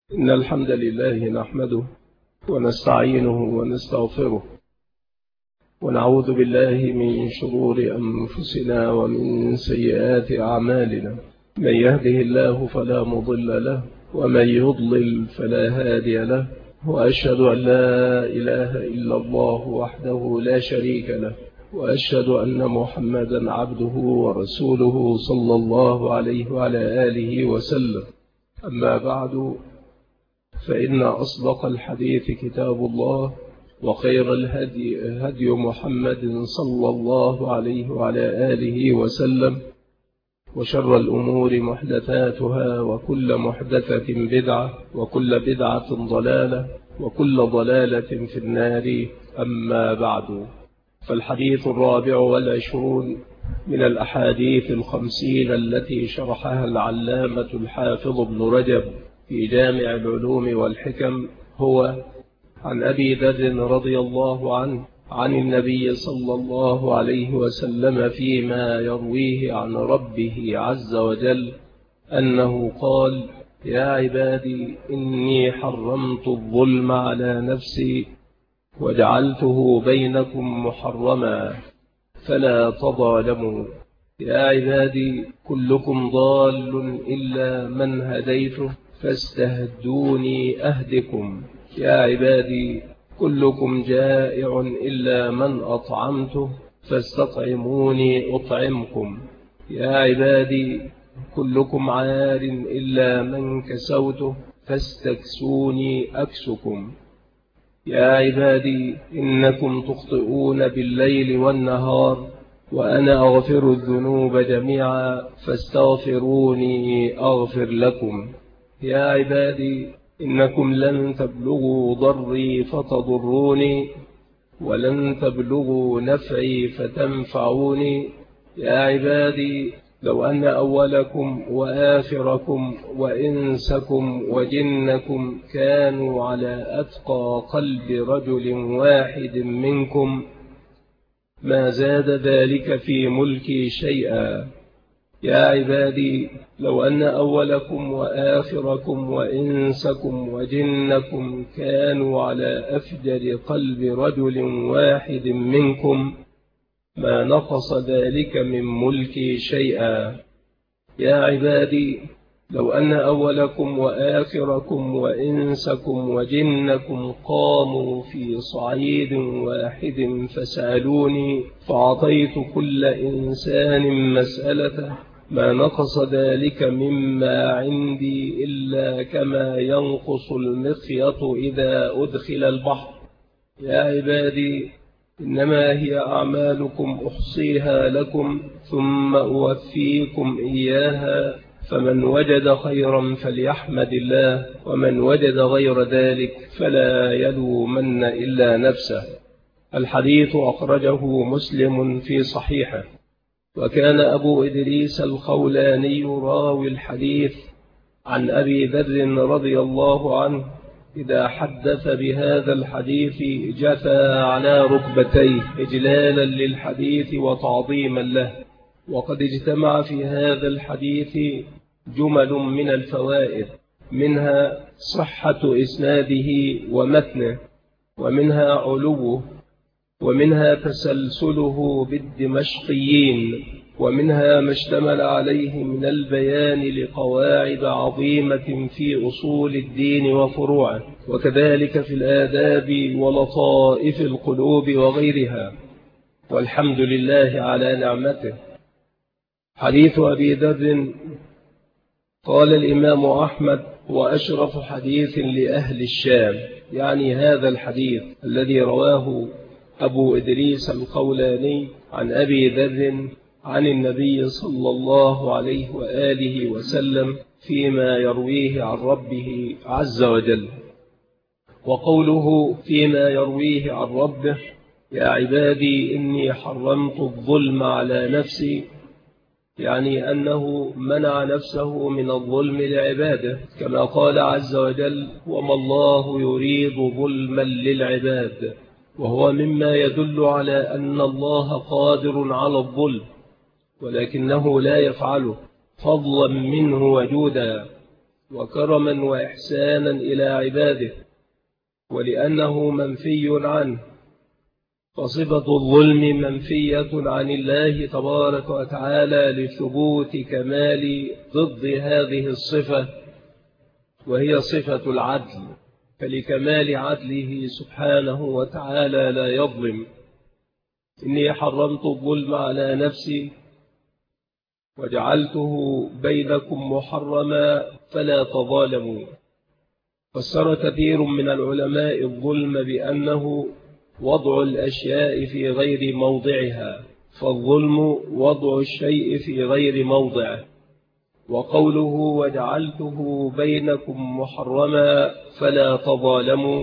إن الحمد لله نحمده ونستعينه ونستغفره ونعوذ بالله من شرور أنفسنا ومن سيئات أعمالنا. من يهده الله فلا مضل له ومن يضلل فلا هادي له، وأشهد أن لا إله إلا الله وحده لا شريك له، وأشهد أن محمدا عبده ورسوله صلى الله عليه وعلى آله وسلم. أما بعد، فإن أصدق الحديث كتاب الله، وخير الهدي هدي محمد صلى الله عليه وعلى آله وسلم، وشر الأمور محدثاتها، وكل محدثة بدعة، وكل بدعة ضلالة، وكل ضلالة في النار. أما بعد، فالحديث 24 من الأحاديث 50 التي شرحها العلامة الحافظ ابن رجب في جامع العلوم والحكم هو عن أبي ذر رضي الله عنه عن النبي صلى الله عليه وسلم فيما يرويه عن ربه عز وجل أنه قال: يا عبادي إني حرمت الظلم على نفسي وجعلته بينكم محرما فلا تظالموا. يا عبادي كلكم ضال إلا من هديته فاستهدوني أهدكم. يا عبادي كلكم جائع إلا من أطعمته فاستطعموني أطعمكم. يا عبادي كلكم عار إلا من كسوته فاستكسوني أكسكم. يا عبادي إنكم تخطئون بالليل والنهار وأنا أغفر الذنوب جميعا فاستغفروني أغفر لكم. يا عبادي إنكم لن تبلغوا ضري فتضروني ولن تبلغوا نفعي فتنفعوني. يا عبادي لو أن أولكم وآخركم وإنسكم وجنكم كانوا على أتقى قلب رجل واحد منكم ما زاد ذلك في ملكي شيئا. يا عبادي لو أن أولكم وآخركم وإنسكم وجنكم كانوا على أفجر قلب رجل واحد منكم ما نقص ذلك من ملكي شيئا. يا عبادي لو أن أولكم وآخركم وإنسكم وجنكم قاموا في صعيد واحد فسألوني فأعطيت كل إنسان مسألته ما نقص ذلك مما عندي إلا كما ينقص المخيط إذا أدخل البحر. يا عبادي إنما هي أعمالكم أحصيها لكم ثم أوفيكم إياها، فمن وجد خيرا فليحمد الله، ومن وجد غير ذلك فلا يلومن إلا نفسه. الحديث أخرجه مسلم في صحيحه. وكان أبو إدريس الخولاني راوي الحديث عن أبي ذر رضي الله عنه إذا حدث بهذا الحديث جثى على ركبتيه إجلالا للحديث وتعظيما له. وقد اجتمع في هذا الحديث جمل من الفوائد، منها صحة إسناده ومتنه، ومنها علوه، ومنها تسلسله بالدمشقيين، ومنها ما اشتمل عليه من البيان لقواعد عظيمة في أصول الدين وفروعه، وكذلك في الآداب ولطائف القلوب وغيرها. والحمد لله على نعمته. حديث أبي ذر قال الإمام أحمد: وأشرف حديث لأهل الشام، يعني هذا الحديث الذي رواه أبو إدريس الخولاني عن أبي ذر عن النبي صلى الله عليه وآله وسلم فيما يرويه عن ربه عز وجل. وقوله فيما يرويه عن ربه: يا عبادي إني حرمت الظلم على نفسي، يعني أنه منع نفسه من الظلم لعباده، كما قال عز وجل: وما الله يريد ظلما للعباد، وهو مما يدل على أن الله قادر على الظلم ولكنه لا يفعله فضلا منه وجودا. وكرما وإحسانا إلى عباده، ولأنه منفي عنه، فصفة الظلم منفية عن الله تبارك وتعالى لثبوت كمال ضد هذه الصفة، وهي صفة العدل، فلكمال عدله سبحانه وتعالى لا يظلم. إني حرمت الظلم على نفسي وجعلته بينكم محرما فلا تظالموا. فسر كثير من العلماء الظلم بأنه وضع الأشياء في غير موضعها، فالظلم وضع الشيء في غير موضعه. وقوله وجعلته بينكم محرما فلا تظالموا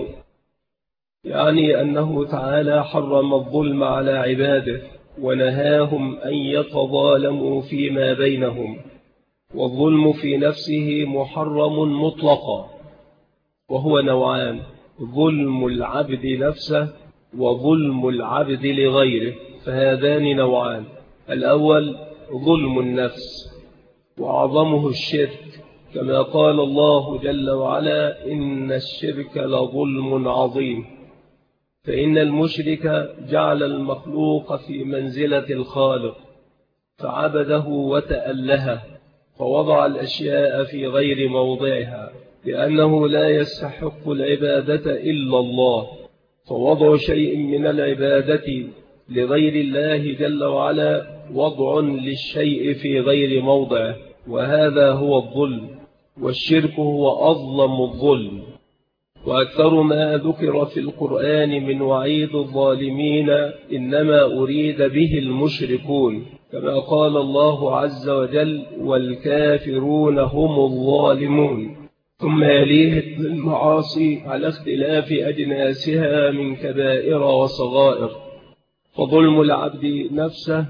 يعني أنه تعالى حرم الظلم على عباده ونهاهم أن يتظالموا فيما بينهم. والظلم في نفسه محرم مطلقا، وهو نوعان: ظلم العبد نفسه وظلم العبد لغيره، فهذان نوعان. الأول ظلم النفس، وأعظمه الشرك، كما قال الله جل وعلا: إن الشرك لظلم عظيم. فإن المشرك جعل المخلوق في منزلة الخالق فعبده وتألهه، فوضع الأشياء في غير موضعها، لأنه لا يستحق العبادة إلا الله، فوضع شيء من العبادة لغير الله جل وعلا وضع للشيء في غير موضعه، وهذا هو الظلم. والشرك هو أظلم الظلم. وأكثر ما ذكر في القرآن من وعيد الظالمين إنما أريد به المشركون، كما قال الله عز وجل: والكافرون هم الظالمون. ثم يليه المعاصي على اختلاف أجناسها من كبائر وصغائر. فظلم العبد نفسه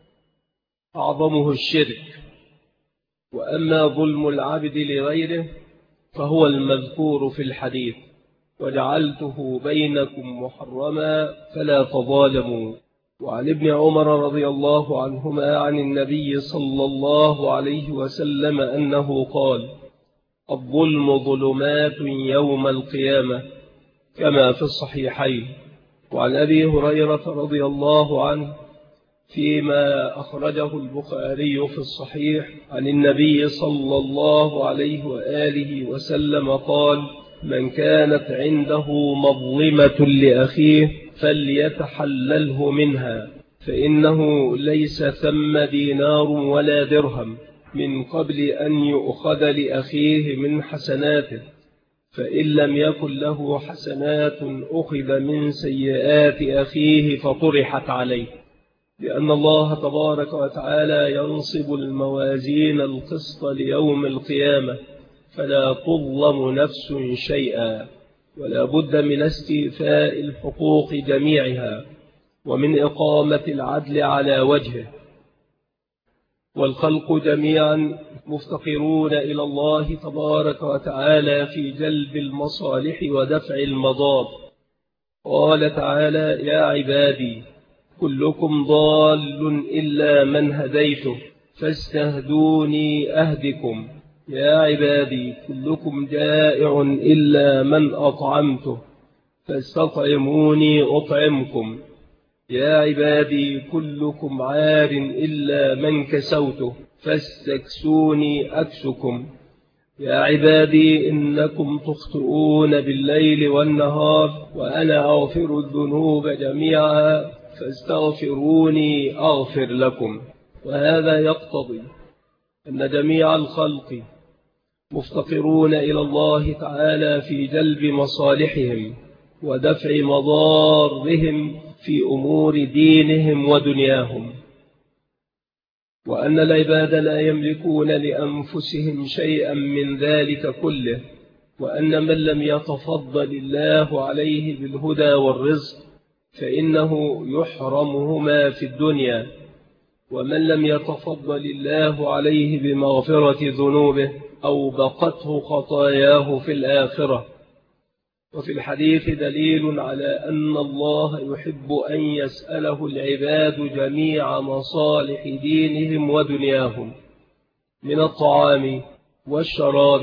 أعظمه الشرك، وأما ظلم العبد لغيره فهو المذكور في الحديث: وجعلته بينكم محرما فلا تظالموا. وعن ابن عمر رضي الله عنهما عن النبي صلى الله عليه وسلم أنه قال: الظلم ظلمات يوم القيامة، كما في الصحيحين. وعن أبي هريرة رضي الله عنه فيما أخرجه البخاري في الصحيح عن النبي صلى الله عليه وآله وسلم قال: من كانت عنده مظلمة لأخيه فليتحلله منها، فإنه ليس ثم دينار ولا درهم من قبل أن يؤخذ لأخيه من حسناته، فإن لم يكن له حسنات أخذ من سيئات أخيه فطرحت عليه، لأن الله تبارك وتعالى ينصب الموازين القسط ليوم القيامة، فلا تظلم نفس شيئا، ولا بد من استيفاء الحقوق جميعها ومن إقامة العدل على وجهه. والخلق جميعا مفتقرون إلى الله تبارك وتعالى في جلب المصالح ودفع المضار. قال تعالى: يا عبادي كلكم ضال إلا من هديته فاستهدوني أهدكم. يا عبادي كلكم جائع إلا من أطعمته فاستطعموني أطعمكم. يا عبادي كلكم عار إلا من كسوته فاستكسوني أكسكم. يا عبادي إنكم تخطئون بالليل والنهار وأنا أغفر الذنوب جميعا فاستغفروني أغفر لكم. وهذا يقتضي أن جميع الخلق مفتقرون إلى الله تعالى في جلب مصالحهم ودفع مضارهم في أمور دينهم ودنياهم، وأن العباد لا يملكون لأنفسهم شيئا من ذلك كله، وأن من لم يتفضل الله عليه بالهدى والرزق فإنه يحرمهما في الدنيا، ومن لم يتفضل الله عليه بمغفرة ذنوبه أوبقته خطاياه في الآخرة. وفي الحديث دليل على أن الله يحب أن يسأله العباد جميع مصالح دينهم ودنياهم من الطعام والشراب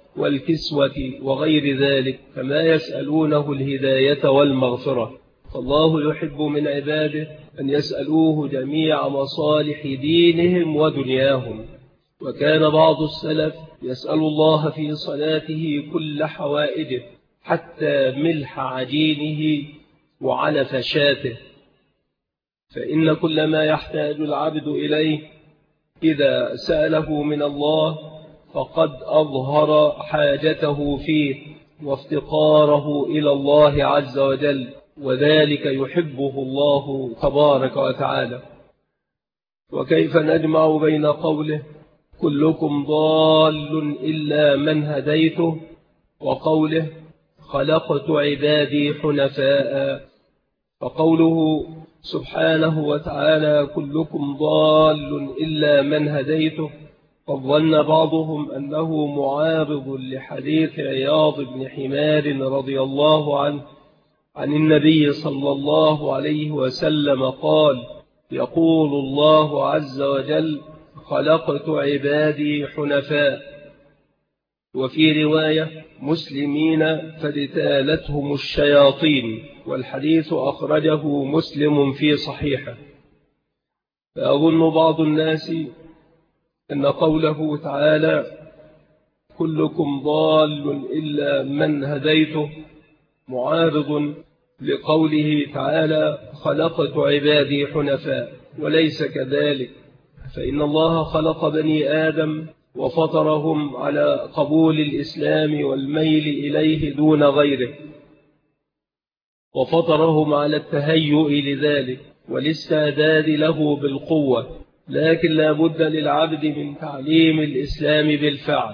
والكسوة وغير ذلك، كما يسألونه الهداية والمغفرة. فالله يحب من عباده أن يسألوه جميع مصالح دينهم ودنياهم. وكان بعض السلف يسأل الله في صلاته كل حوائجه، حتى ملح عجينه وعلف شاته، فإن كل ما يحتاج العبد إليه إذا سأله من الله فقد أظهر حاجته فيه وافتقاره إلى الله عز وجل، وذلك يحبه الله تبارك وتعالى. وكيف نجمع بين قوله كلكم ضال إلا من هديته وقوله خلقت عبادي حنفاء؟ فقوله سبحانه وتعالى كلكم ضال إلا من هديته، قد ظن بعضهم أنه معارض لحديث عياض بن حمار رضي الله عنه عن النبي صلى الله عليه وسلم قال يقول الله عز وجل خلقت عبادي حنفاء. وفي رواية مسلمين فاجتالتهم الشياطين، والحديث أخرجه مسلم في صحيحه. فأظن بعض الناس أن قوله تعالى كلكم ضال إلا من هديته معارض لقوله تعالى خلقت عبادي حنفاء، وليس كذلك، فإن الله خلق بني آدم وفطرهم على قبول الإسلام والميل إليه دون غيره، وفطرهم على التهيؤ لذلك والاستعداد له بالقوة، لكن لا بد للعبد من تعليم الإسلام بالفعل،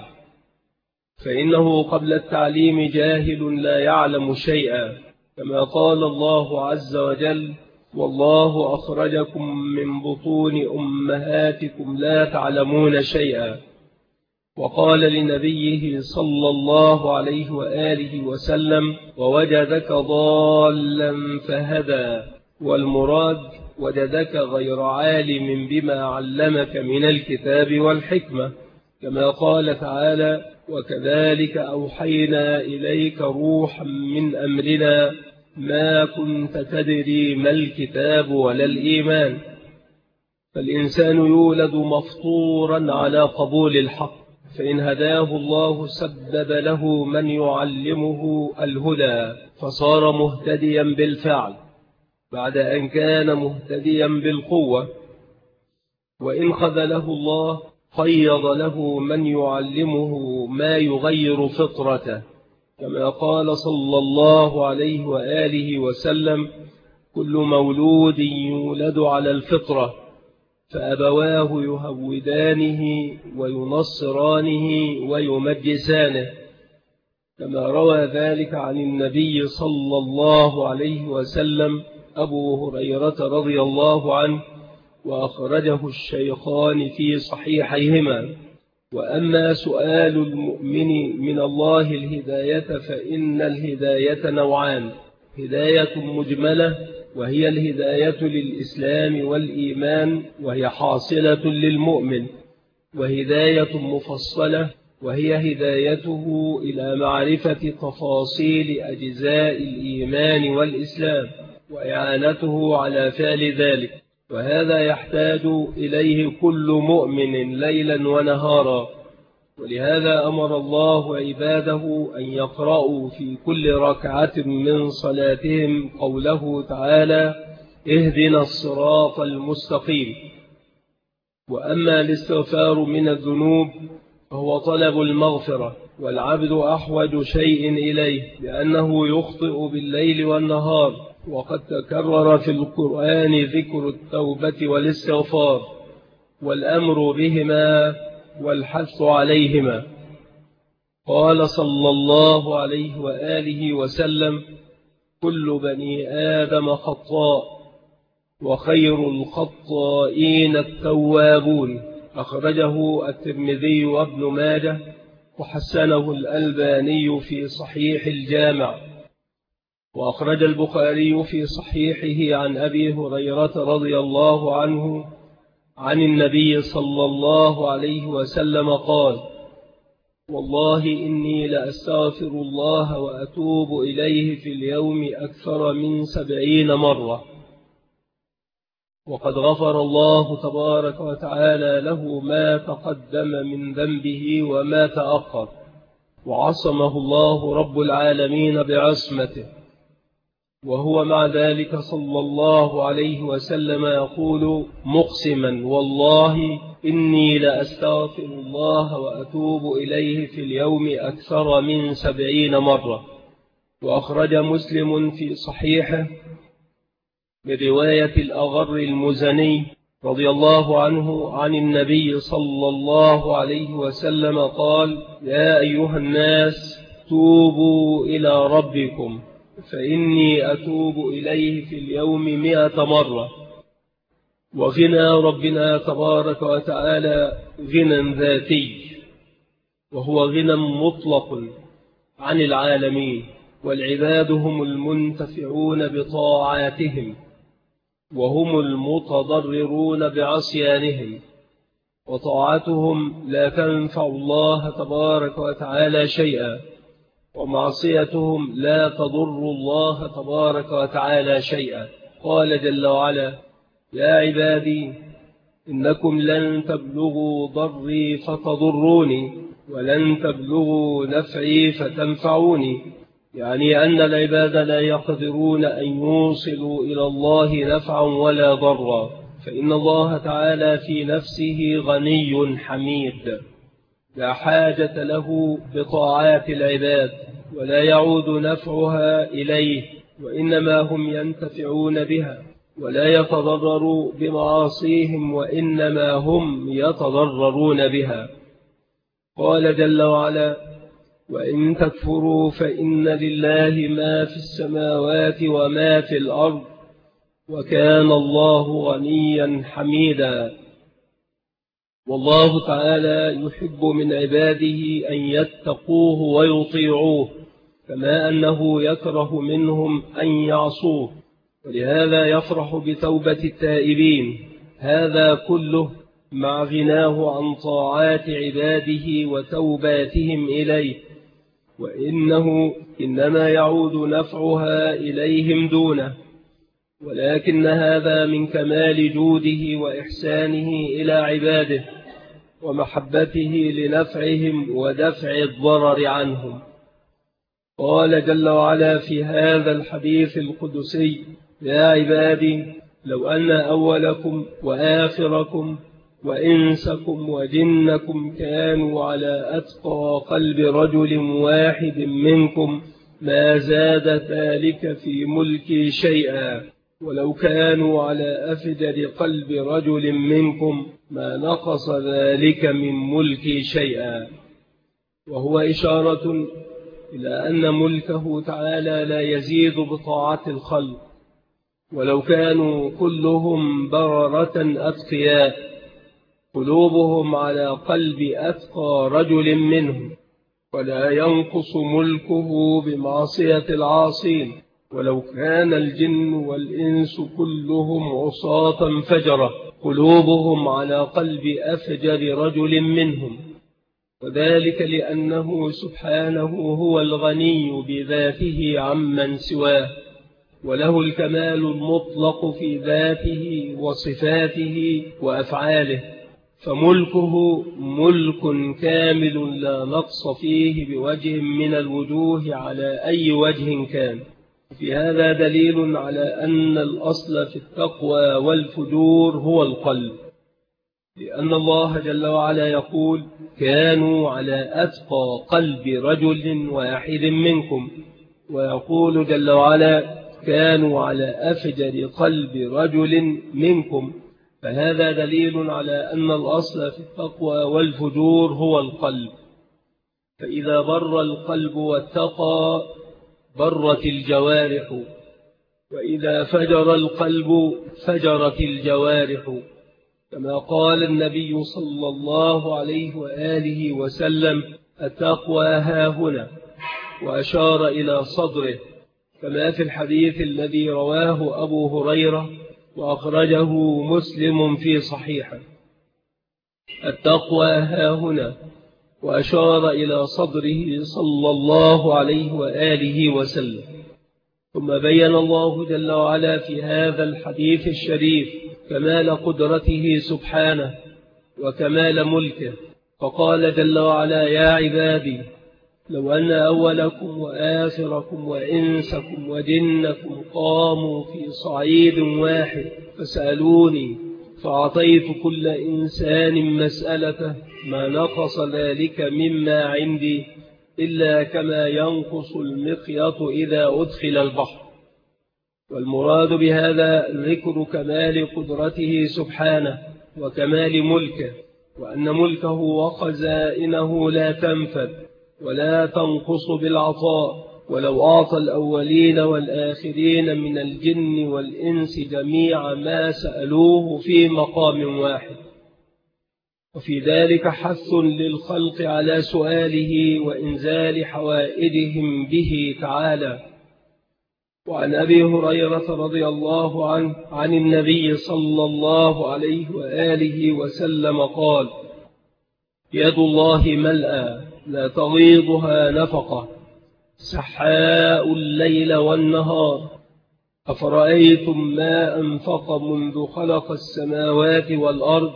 فإنه قبل التعليم جاهل لا يعلم شيئا، كما قال الله عز وجل والله أخرجكم من بطون أمهاتكم لا تعلمون شيئا. وقال لنبيه صلى الله عليه وآله وسلم ووجدك ضالا فهدى، والمراد وجدك غير عالم بما علمك من الكتاب والحكمة، كما قال تعالى وكذلك أوحينا إليك روحا من أمرنا ما كنت تدري ما الكتاب ولا الإيمان. فالإنسان يولد مفطورا على قبول الحق، فإن هداه الله سبب له من يعلمه الهدى فصار مهتديا بالفعل بعد أن كان مهتديا بالقوة، وإن خذله الله قيض له من يعلمه ما يغير فطرته، كما قال صلى الله عليه وآله وسلم كل مولود يولد على الفطرة فأبواه يهودانه وينصرانه ويمجسانه، كما روى ذلك عن النبي صلى الله عليه وسلم أبو هريرة رضي الله عنه، وأخرجه الشيخان في صحيحيهما. وأما سؤال المؤمن من الله الهداية فإن الهداية نوعان: هداية مجملة وهي الهداية للإسلام والإيمان وهي حاصلة للمؤمن، وهداية مفصلة وهي هدايته إلى معرفة تفاصيل أجزاء الإيمان والإسلام وإعانته على فعل ذلك، وهذا يحتاج إليه كل مؤمن ليلا ونهارا. ولهذا أمر الله عباده أن يقرأوا في كل ركعة من صلاتهم قوله تعالى اهدنا الصراط المستقيم. وأما الاستغفار من الذنوب فهو طلب المغفرة، والعبد أحوج شيء إليه لأنه يخطئ بالليل والنهار، وقد تكرر في القرآن ذكر التوبة والاستغفار والأمر بهما والحث عليهما. قال صلى الله عليه وآله وسلم كل بني آدم خطاء وخير الخطائين التوابون، أخرجه الترمذي وابن ماجه وحسنه الألباني في صحيح الجامع. وأخرج البخاري في صحيحه عن أبي هريرة رضي الله عنه عن النبي صلى الله عليه وسلم قال والله إني لأستغفر الله وأتوب إليه في اليوم أكثر من 70 مرة، وقد غفر الله تبارك وتعالى له ما تقدم من ذنبه وما تأخر، وعصمه الله رب العالمين بعصمته. وهو مع ذلك صلى الله عليه وسلم يقول مقسما: والله إني لأستغفر الله وأتوب إليه في اليوم أكثر من 70 مرة. وأخرج مسلم في صحيحه برواية الأغر المزني رضي الله عنه عن النبي صلى الله عليه وسلم قال: يا أيها الناس توبوا إلى ربكم فإني أتوب إليه في اليوم 100 مرة. وغنى ربنا تبارك وتعالى غنى ذاتي، وهو غنى مطلق عن العالمين، والعباد هم المنتفعون بطاعاتهم وهم المتضررون بعصيانهم، وطاعتهم لا تنفع الله تبارك وتعالى شيئا، ومعصيتهم لا تضر الله تبارك وتعالى شيئا. قال جل وعلا: يا عبادي إنكم لن تبلغوا ضري فتضروني ولن تبلغوا نفعي فتنفعوني، يعني أن العباد لا يقدرون أن يوصلوا إلى الله نفعا ولا ضرا، فإن الله تعالى في نفسه غني حميد لا حاجة له بطاعات العباد، ولا يعود نفعها إليه، وإنما هم ينتفعون بها، ولا يتضرروا بمعاصيهم وإنما هم يتضررون بها. قال جل وعلا: وإن تكفروا فإن لله ما في السماوات وما في الأرض وكان الله غنيا حميدا. والله تعالى يحب من عباده أن يتقوه ويطيعوه، كما أنه يكره منهم أن يعصوه، ولهذا يفرح بتوبة التائبين. هذا كله مع غناه عن طاعات عباده وتوباتهم إليه، وإنه إنما يعود نفعها إليهم دونه، ولكن هذا من كمال جوده وإحسانه إلى عباده ومحبته لنفعهم ودفع الضرر عنهم. قال جل وعلا في هذا الحديث القدسي: يا عبادي لو أن أولكم وآخركم وإنسكم وجنكم كانوا على أتقى قلب رجل واحد منكم ما زاد ذلك في ملكي شيئا، ولو كانوا على أفجر قلب رجل منكم ما نقص ذلك من ملكي شيئا. وهو إشارة إلى أن ملكه تعالى لا يزيد بطاعة الخلق، ولو كانوا كلهم بررة أتقياء قلوبهم على قلب أتقى رجل منهم، ولا ينقص ملكه بمعصية العاصين، ولو كان الجن والإنس كلهم عصاة فجرة قلوبهم على قلب أفجر رجل منهم، وذلك لأنه سبحانه هو الغني بذاته عمن سواه، وله الكمال المطلق في ذاته وصفاته وأفعاله، فملكه ملك كامل لا نقص فيه بوجه من الوجوه على أي وجه كان. في هذا دليل على أن الأصل في التقوى والفجور هو القلب، لأن الله جل وعلا يقول: كانوا على أتقى قلب رجل واحد منكم، ويقول جل وعلا: كانوا على أفجر قلب رجل منكم. فهذا دليل على أن الأصل في التقوى والفجور هو القلب، فإذا بر القلب واتقى برت الجوارح، وإذا فجر القلب فجرت الجوارح، كما قال النبي صلى الله عليه وآله وسلم: التقوى هاهنا، وأشار إلى صدره، كما في الحديث الذي رواه أبو هريرة وأخرجه مسلم في صحيحه: التقوى هاهنا، وأشار إلى صدره صلى الله عليه وآله وسلم. ثم بين الله جل وعلا في هذا الحديث الشريف كمال قدرته سبحانه وكمال ملكه، فقال جل وعلا: يا عبادي لو أن أولكم وآخركم وإنسكم وجنكم قاموا في صعيد واحد فسألوني فأعطيت كل إنسان مسألته ما نقص ذلك مما عندي إلا كما ينقص المخيط إذا أدخل البحر. والمراد بهذا ذكر كمال قدرته سبحانه وكمال ملكه، وأن ملكه وخزائنه لا تنفد ولا تنقص بالعطاء، ولو أعطى الأولين والآخرين من الجن والإنس جميع ما سألوه في مقام واحد. وفي ذلك حث للخلق على سؤاله وإنزال حوائجهم به تعالى. وعن أبي هريرة رضي الله عنه عن النبي صلى الله عليه وآله وسلم قال: يد الله ملأى لا تغيضها نفقة سحاء الليل والنهار، أفرأيتم ما أنفق منذ خلق السماوات والأرض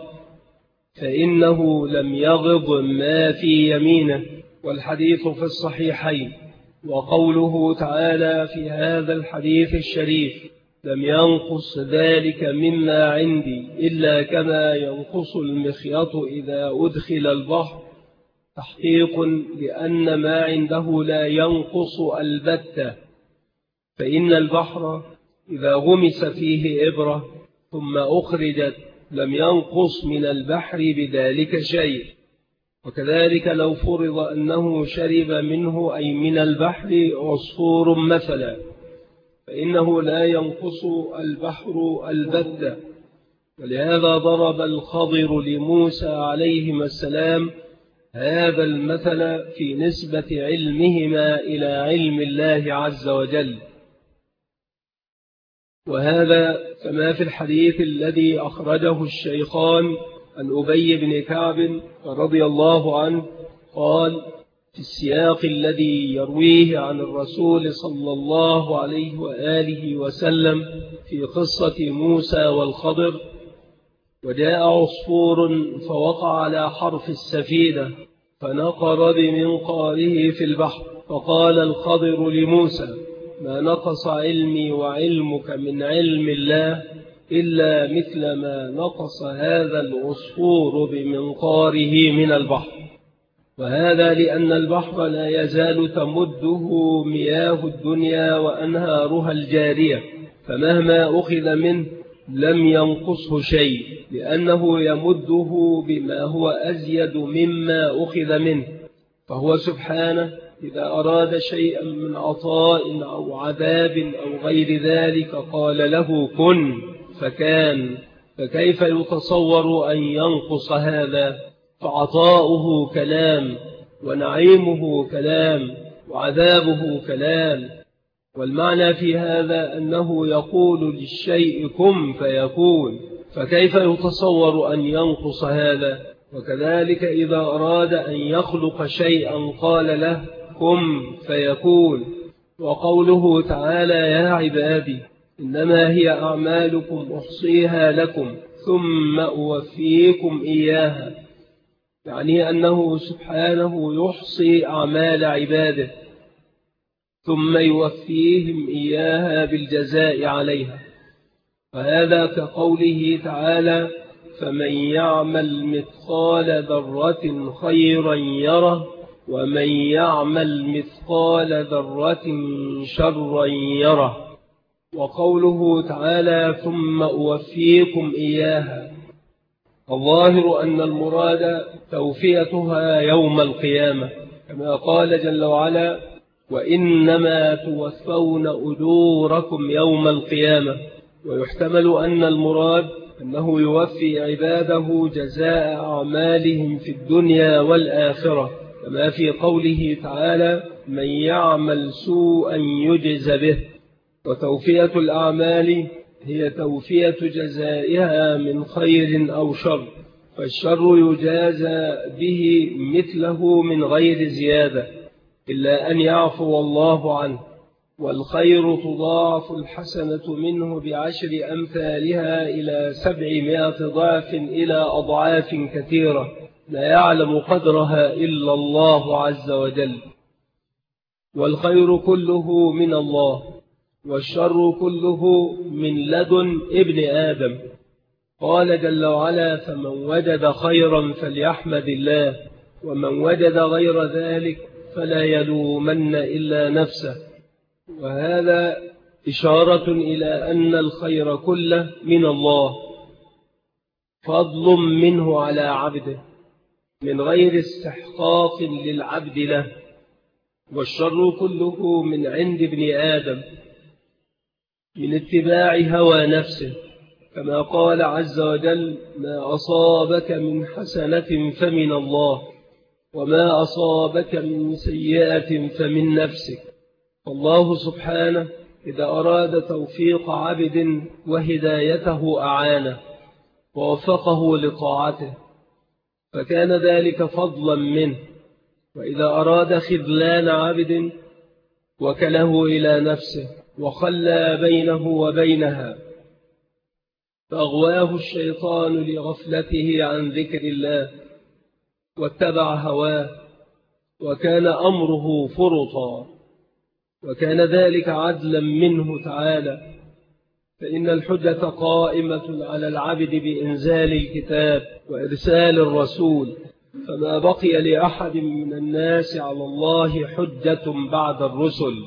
فإنه لم يغض ما في يمينه. والحديث في الصحيحين. وقوله تعالى في هذا الحديث الشريف: لم ينقص ذلك مما عندي إلا كما ينقص المخيط إذا أدخل البحر، تحقيق لأن ما عنده لا ينقص البتة، فإن البحر إذا غمس فيه إبرة ثم أخرجت لم ينقص من البحر بذلك شيء. وكذلك لو فرض أنه شرب منه أي من البحر عصفور مثلا فإنه لا ينقص البحر البتة. ولهذا ضرب الخضر لموسى عليهما السلام هذا المثل في نسبة علمهما إلى علم الله عز وجل. وهذا كما في الحديث الذي أخرجه الشيخان عن أبي بن كعب رضي الله عنه قال في السياق الذي يرويه عن الرسول صلى الله عليه وآله وسلم في قصة موسى والخضر: وجاء عصفور فوقع على حرف السفينة فنقر بمنقاره في البحر، فقال الخضر لموسى: ما نقص علمي وعلمك من علم الله إلا مثل ما نقص هذا العصفور بمنقاره من البحر. وهذا لأن البحر لا يزال تمده مياه الدنيا وأنهارها الجارية، فمهما أخذ منه لم ينقصه شيء، لأنه يمده بما هو أزيد مما أخذ منه. فهو سبحانه إذا أراد شيئا من عطاء أو عذاب أو غير ذلك قال له كن فكان، فكيف يتصور أن ينقص هذا؟ فعطاؤه كلام، ونعيمه كلام، وعذابه كلام. والمعنى في هذا أنه يقول للشيء كن فيكون، فكيف يتصور أن ينقص هذا؟ وكذلك إذا أراد أن يخلق شيئا قال له كن فيكون. وقوله تعالى: يا عبادي إنما هي أعمالكم أحصيها لكم ثم أوفيكم إياها، يعني أنه سبحانه يحصي أعمال عباده ثم يوفيهم إياها بالجزاء عليها. وهذا كقوله تعالى: فمن يعمل مثقال ذرة خيرا يره ومن يعمل مثقال ذرة شرا يره. وقوله تعالى: ثم أوفيكم إياها، الظاهر أن المراد توفيتها يوم القيامة، كما قال جل وعلا: وإنما توفون أجوركم يوم القيامة. ويحتمل أن المراد أنه يوفي عباده جزاء أعمالهم في الدنيا والآخرة، كما في قوله تعالى: من يعمل سوءا يجز به. وتوفية الأعمال هي توفية جزائها من خير أو شر، فالشر يجازى به مثله من غير زيادة إلا أن يعفو الله عنه، والخير تضاعف الحسنة منه ب10 أمثالها إلى 700 ضعف إلى أضعاف كثيرة لا يعلم قدرها إلا الله عز وجل. والخير كله من الله، والشر كله من لدن ابن آدم. قال جل وعلا: فمن وجد خيرا فليحمد الله، ومن وجد غير ذلك فلا يلومن إلا نفسه. وهذا إشارة إلى أن الخير كله من الله، فضل منه على عبده من غير استحقاق للعبد له. والشر كله من عند ابن آدم من اتباع هوى نفسه، كما قال عز وجل: ما أصابك من حسنة فمن الله، وما أصابك من سيئة فمن نفسك. فالله سبحانه إذا أراد توفيق عبد وهدايته أعانه ووفقه لطاعته، فكان ذلك فضلا منه. وإذا أراد خذلان عبد وكله إلى نفسه وخلى بينه وبينها، فأغواه الشيطان لغفلته عن ذكر الله واتبع هواه، وكان أمره فرطا، وكان ذلك عدلا منه تعالى. فإن الحجة قائمة على العبد بإنزال الكتاب وإرسال الرسول، فما بقي لأحد من الناس على الله حجة بعد الرسل.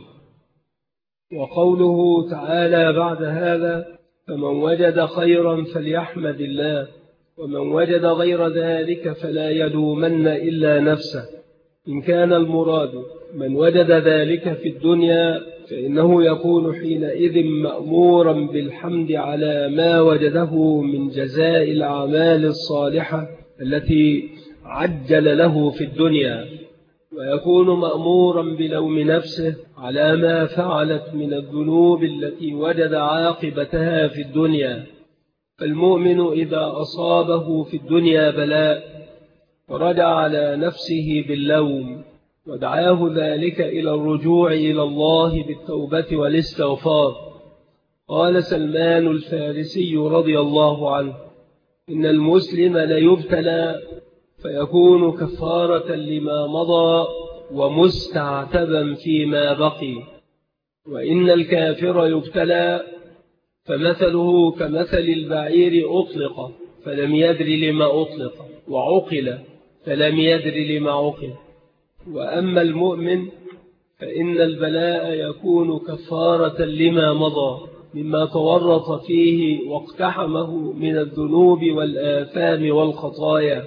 وقوله تعالى بعد هذا: فمن وجد خيرا فليحمد الله، ومن وجد غير ذلك فلا يلومن إلا نفسه. إن كان المراد من وجد ذلك في الدنيا، فإنه يكون حينئذ مأمورا بالحمد على ما وجده من جزاء الأعمال الصالحة التي عجل له في الدنيا، ويكون مأمورا بلوم نفسه على ما فعلت من الذنوب التي وجد عاقبتها في الدنيا. فالمؤمن إذا أصابه في الدنيا بلاء ورجع على نفسه باللوم ودعاه ذلك إلى الرجوع إلى الله بالتوبة والاستغفار. قال سلمان الفارسي رضي الله عنه: إن المسلم ليبتلى فيكون كفارة لما مضى ومستعتبا فيما بقي، وإن الكافر يبتلى فمثله كمثل البعير أطلق فلم يدر لما أطلق، وعقل فلم يدر لما عقل. وأما المؤمن فإن البلاء يكون كفارة لما مضى مما تورط فيه واقتحمه من الذنوب والآثام والخطايا،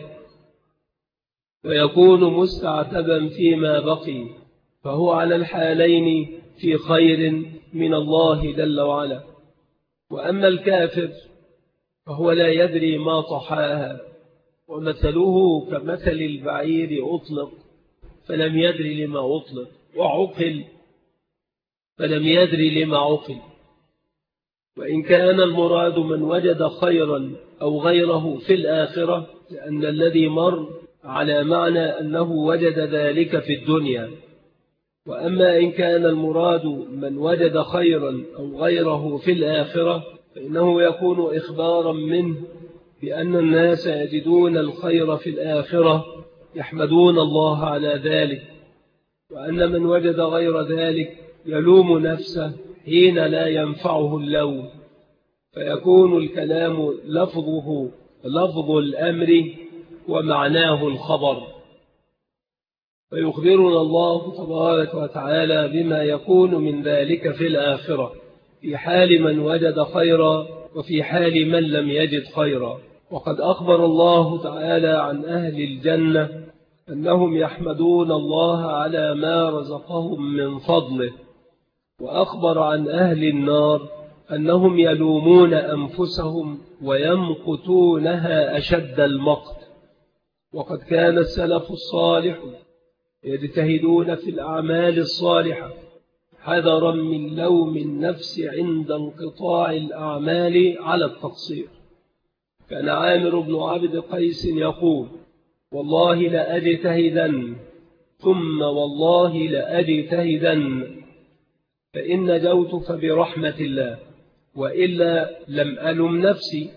ويكون مستعتبا فيما بقي، فهو على الحالين في خير من الله جل وعلا. وأما الكافر فهو لا يدري ما طحاها، ومثله كمثل البعير أطلق فلم يدري لما أطلق، وعقل فلم يدري لما عقل. وإن كان المراد من وجد خيرا أو غيره في الآخرة، لأن الذي مر على معنى أنه وجد ذلك في الدنيا. وأما إن كان المراد من وجد خيرا أو غيره في الآخرة، فإنه يكون إخبارا منه بأن الناس يجدون الخير في الآخرة يحمدون الله على ذلك، وأن من وجد غير ذلك يلوم نفسه حين لا ينفعه اللوم، فيكون الكلام لفظه لفظ الأمر ومعناه الخبر. فيخبرنا الله تبارك وتعالى بما يكون من ذلك في الآخرة، في حال من وجد خيرا وفي حال من لم يجد خيرا. وقد أخبر الله تعالى عن أهل الجنة أنهم يحمدون الله على ما رزقهم من فضله، وأخبر عن أهل النار أنهم يلومون أنفسهم ويمقتونها أشد المقت. وقد كان السلف الصالح يجتهدون في الأعمال الصالحة حذرا من لوم النفس عند انقطاع الأعمال على التقصير، كان عامر بن عبد قيس يقول: والله لأجتهدن ثم والله لأجتهدن، فإن نجوت فبرحمة الله وإلا لم ألم نفسي.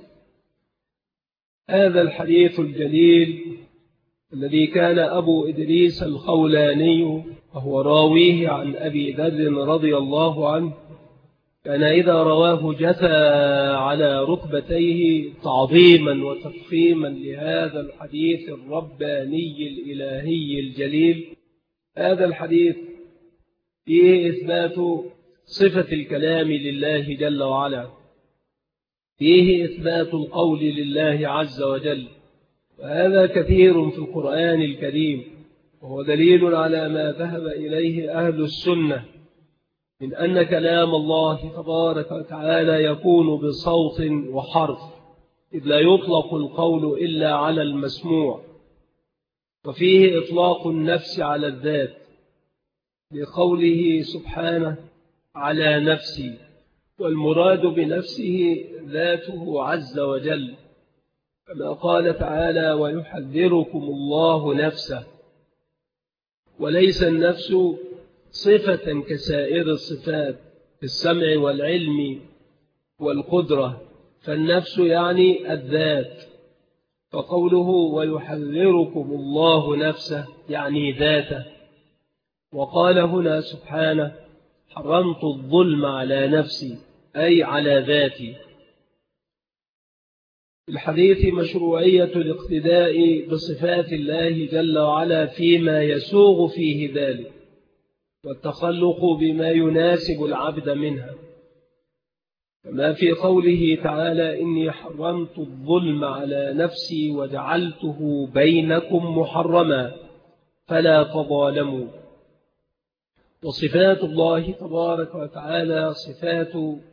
هذا الحديث الجليل الذي كان أبو إدريس الخولاني وهو راويه عن أبي ذر رضي الله عنه كان إذا رواه جثى على ركبتيه تعظيما وتفخيما لهذا الحديث الرباني الإلهي الجليل. هذا الحديث فيه إثبات صفة الكلام لله جل وعلا، فيه إثبات القول لله عز وجل، وهذا كثير في القرآن الكريم، وهو دليل على ما ذهب إليه أهل السنة من أن كلام الله تبارك وتعالى يكون بصوت وحرف، إذ لا يطلق القول إلا على المسموع. وفيه إطلاق النفس على الذات لقوله سبحانه: على نفسي، والمراد بنفسه ذاته عز وجل، كما قال تعالى: ويحذركم الله نفسه. وليس النفس صفة كسائر الصفات في السمع والعلم والقدرة، فالنفس يعني الذات، فقوله ويحذركم الله نفسه يعني ذاته. وقال هنا سبحانه: حرمت الظلم على نفسي، أي على ذاتي. الحديث مشروعية الاقتداء بصفات الله جل وعلا فيما يسوغ فيه ذلك، والتخلق بما يناسب العبد منها، كما في قوله تعالى: إني حرمت الظلم على نفسي وجعلته بينكم محرما فلا تظالموا. وصفات الله تبارك وتعالى صفات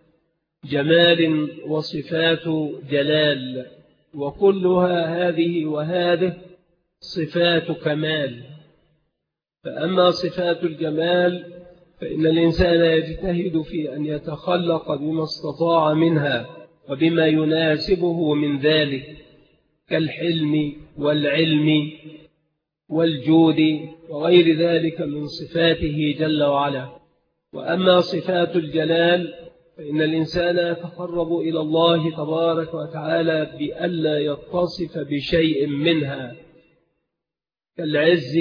جمال وصفات جلال، وكلها هذه وهذه صفات كمال. فأما صفات الجمال فإن الإنسان يجتهد في أن يتخلق بما استطاع منها وبما يناسبه من ذلك، كالحلم والعلم والجود وغير ذلك من صفاته جل وعلا. وأما صفات الجلال فإن الإنسان يتقرب إلى الله تبارك وتعالى بألا يتصف بشيء منها، كالعز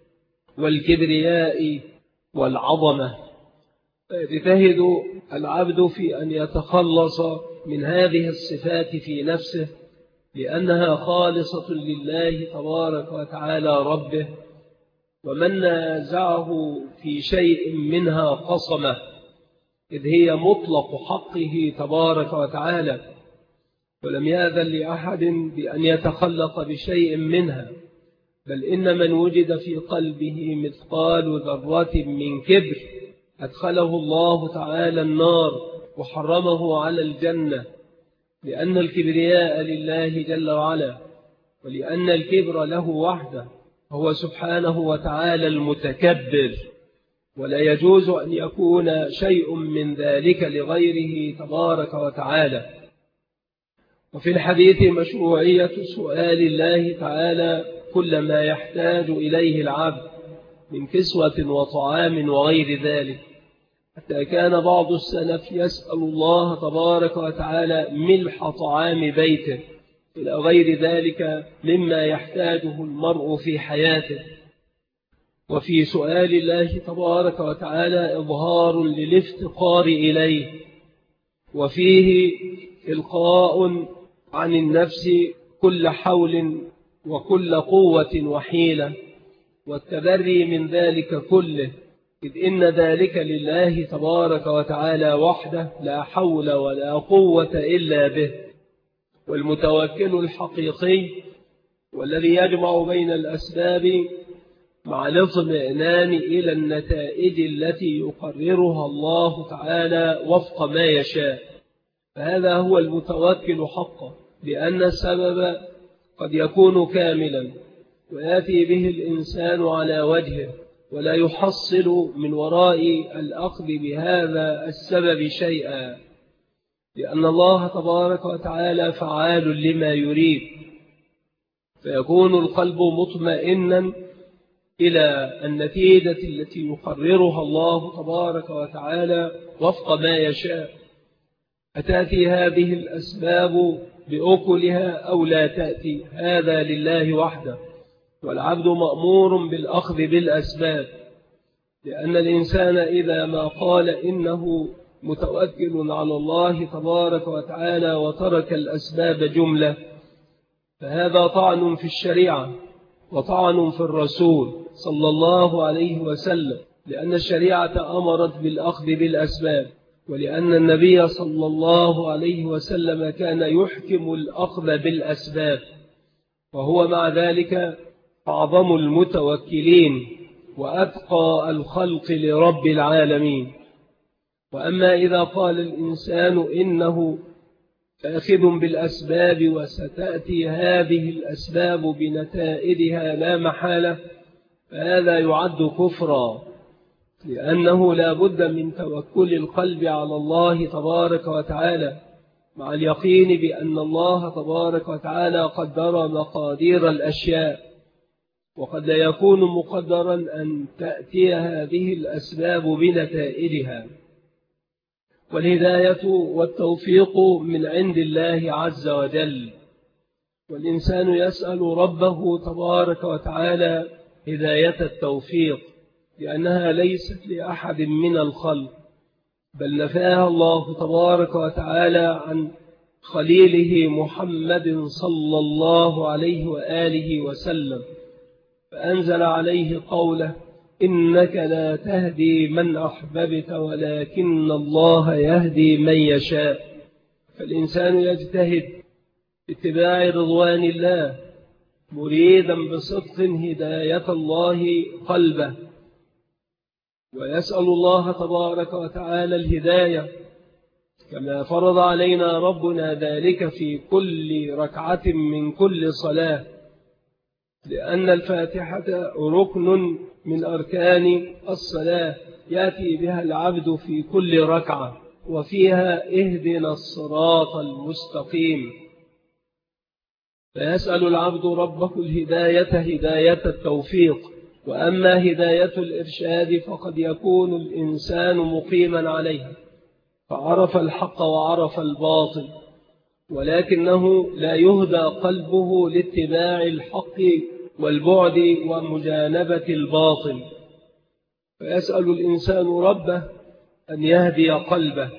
والكبرياء والعظمة، فيجتهد العبد في أن يتخلص من هذه الصفات في نفسه لأنها خالصة لله تبارك وتعالى ربه، ومن نازعه في شيء منها قصمه، إذ هي مطلق حقه تبارك وتعالى، ولم يأذن لأحد بأن يتخلق بشيء منها، بل إن من وجد في قلبه مثقال ذرة من كبر أدخله الله تعالى النار وحرمه على الجنة، لأن الكبرياء لله جل وعلا، ولأن الكبر له وحده، هو سبحانه وتعالى المتكبر، ولا يجوز أن يكون شيء من ذلك لغيره تبارك وتعالى. وفي الحديث مشروعية سؤال الله تعالى كل ما يحتاج إليه العبد من كسوة وطعام وغير ذلك، حتى كان بعض السلف يسأل الله تبارك وتعالى ملح طعام بيته إلى غير ذلك مما يحتاجه المرء في حياته. وفي سؤال الله تبارك وتعالى إظهار للافتقار إليه، وفيه إلقاء عن النفس كل حول وكل قوة وحيلة، والتبري من ذلك كله، إذ إن ذلك لله تبارك وتعالى وحده، لا حول ولا قوة إلا به. والمتوكل الحقيقي والذي يجمع بين الأسباب مع الاطمئنان إلى النتائج التي يقررها الله تعالى وفق ما يشاء، فهذا هو المتوكل حقا، لأن السبب قد يكون كاملا ويأتي به الإنسان على وجهه، ولا يحصل من وراء الأخذ بهذا السبب شيئا، لأن الله تبارك وتعالى فعال لما يريد، فيكون القلب مطمئنا إلى النتيجة التي يقررها الله تبارك وتعالى وفق ما يشاء. أتأتي هذه الأسباب بأكلها أو لا تأتي، هذا لله وحده، والعبد مأمور بالأخذ بالأسباب، لأن الإنسان إذا ما قال إنه متوكل على الله تبارك وتعالى وترك الأسباب جملة، فهذا طعن في الشريعة وطعن في الرسول صلى الله عليه وسلم، لأن الشريعة أمرت بالأخذ بالأسباب، ولأن النبي صلى الله عليه وسلم كان يحكم الأخذ بالأسباب، وهو مع ذلك أعظم المتوكلين وأتقى الخلق لرب العالمين. وأما إذا قال الإنسان إنه آخذ بالأسباب وستأتي هذه الأسباب بنتائجها لا محالة، فهذا يعد كفرا، لأنه لا بد من توكل القلب على الله تبارك وتعالى مع اليقين بأن الله تبارك وتعالى قدر مقادير الأشياء، وقد لا يكون مقدرا أن تأتي هذه الأسباب بنتائجها. والهداية والتوفيق من عند الله عز وجل، والإنسان يسأل ربه تبارك وتعالى هداية التوفيق، لأنها ليست لأحد من الخلق، بل نفاها الله تبارك وتعالى عن خليله محمد صلى الله عليه وآله وسلم، فأنزل عليه قوله: إنك لا تهدي من أحببت ولكن الله يهدي من يشاء. فالإنسان يجتهد اتباع رضوان الله مريدا بصدق هداية الله قلبه، ويسأل الله تبارك وتعالى الهداية كما فرض علينا ربنا ذلك في كل ركعة من كل صلاة، لأن الفاتحة ركن من أركان الصلاة يأتي بها العبد في كل ركعة، وفيها اهدنا الصراط المستقيم. فيسأل العبد ربه الهداية هداية التوفيق. وأما هداية الإرشاد فقد يكون الإنسان مقيما عليها فعرف الحق وعرف الباطل، ولكنه لا يهدى قلبه لاتباع الحق والبعد ومجانبة الباطل. فيسأل الإنسان ربه أن يهدي قلبه،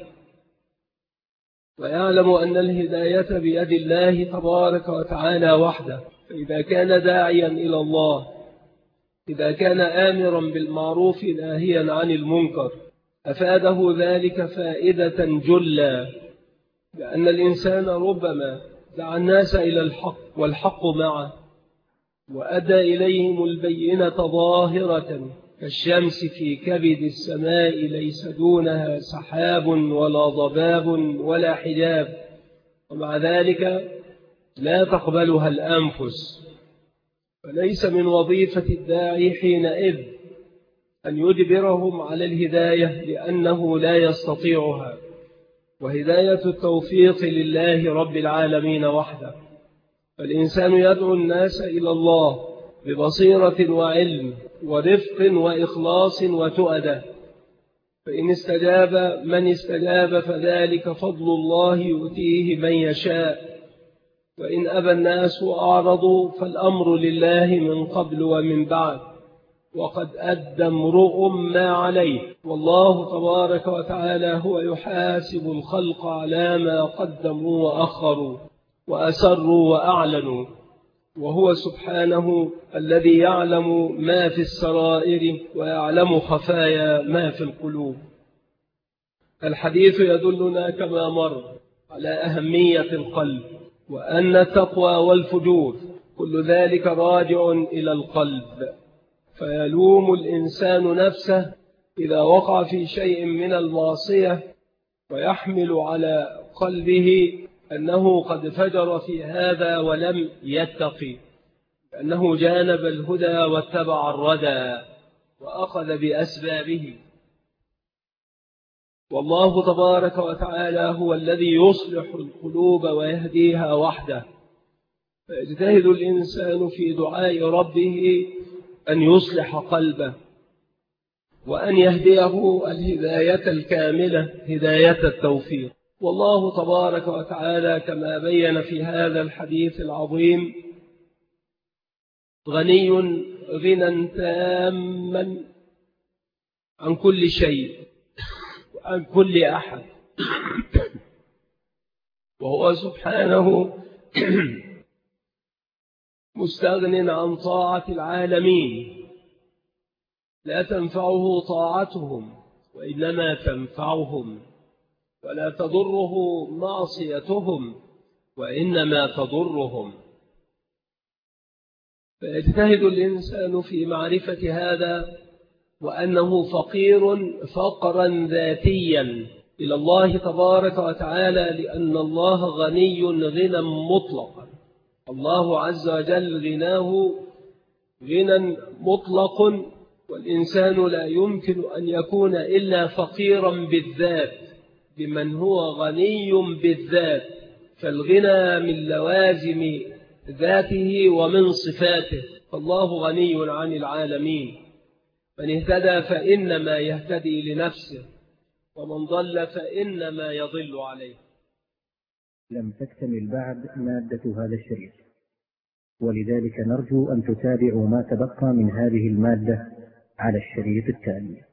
ويعلم أن الهداية بيد الله تبارك وتعالى وحده. فإذا كان داعيا إلى الله، إذا كان آمرا بالمعروف ناهيا عن المنكر، أفاده ذلك فائدة جلة، لأن الإنسان ربما دعا الناس إلى الحق والحق معه، وأدى إليهم البينة ظاهرة كالشمس في كبد السماء ليس دونها سحاب ولا ضباب ولا حجاب، ومع ذلك لا تقبلها الأنفس. فليس من وظيفة الداعي حينئذ أن يجبرهم على الهداية لأنه لا يستطيعها، وهداية التوفيق لله رب العالمين وحده. فالإنسان يدعو الناس إلى الله ببصيرة وعلم ورفق وإخلاص وتؤدة، فإن استجاب من استجاب فذلك فضل الله يؤتيه من يشاء، وإن أبى الناس وأعرضوا فالأمر لله من قبل ومن بعد، وقد أدى امرؤ ما عليه، والله تبارك وتعالى هو يحاسب الخلق على ما قدموا وأخروا وأسروا وأعلنوا، وهو سبحانه الذي يعلم ما في السرائر ويعلم خفايا ما في القلوب. الحديث يدلنا كما مر على أهمية القلب، وأن التقوى والفجور كل ذلك راجع إلى القلب، فيلوم الإنسان نفسه إذا وقع في شيء من المعصية، ويحمل على قلبه أنه قد فجر في هذا ولم يتقي، لأنه جانب الهدى واتبع الردى وأخذ بأسبابه. والله تبارك وتعالى هو الذي يصلح القلوب ويهديها وحده، فيجتهد الإنسان في دعاء ربه أن يصلح قلبه وأن يهديه الهداية الكاملة، هداية التوفيق. والله تبارك وتعالى كما بين في هذا الحديث العظيم غني غنى تاما عن كل شيء وعن كل أحد، وهو سبحانه مستغن عن طاعة العالمين، لا تنفعه طاعتهم وإنما تنفعهم، ولا تضره معصيتهم وإنما تضرهم. فيجتهد الإنسان في معرفة هذا، وأنه فقير فقرا ذاتيا إلى الله تبارك وتعالى، لأن الله غني غنى مطلقا. الله عز وجل غناه غنى مطلق، والإنسان لا يمكن أن يكون إلا فقيرا بالذات بمن هو غني بالذات، فالغنى من لوازم ذاته ومن صفاته، فالله غني عن العالمين. من اهتدى فإنما يهتدي لنفسه، ومن ضل فإنما يضل عليه. لم تكتمل بعد مادة هذا الشريط، ولذلك نرجو أن تتابعوا ما تبقى من هذه المادة على الشريط التالي.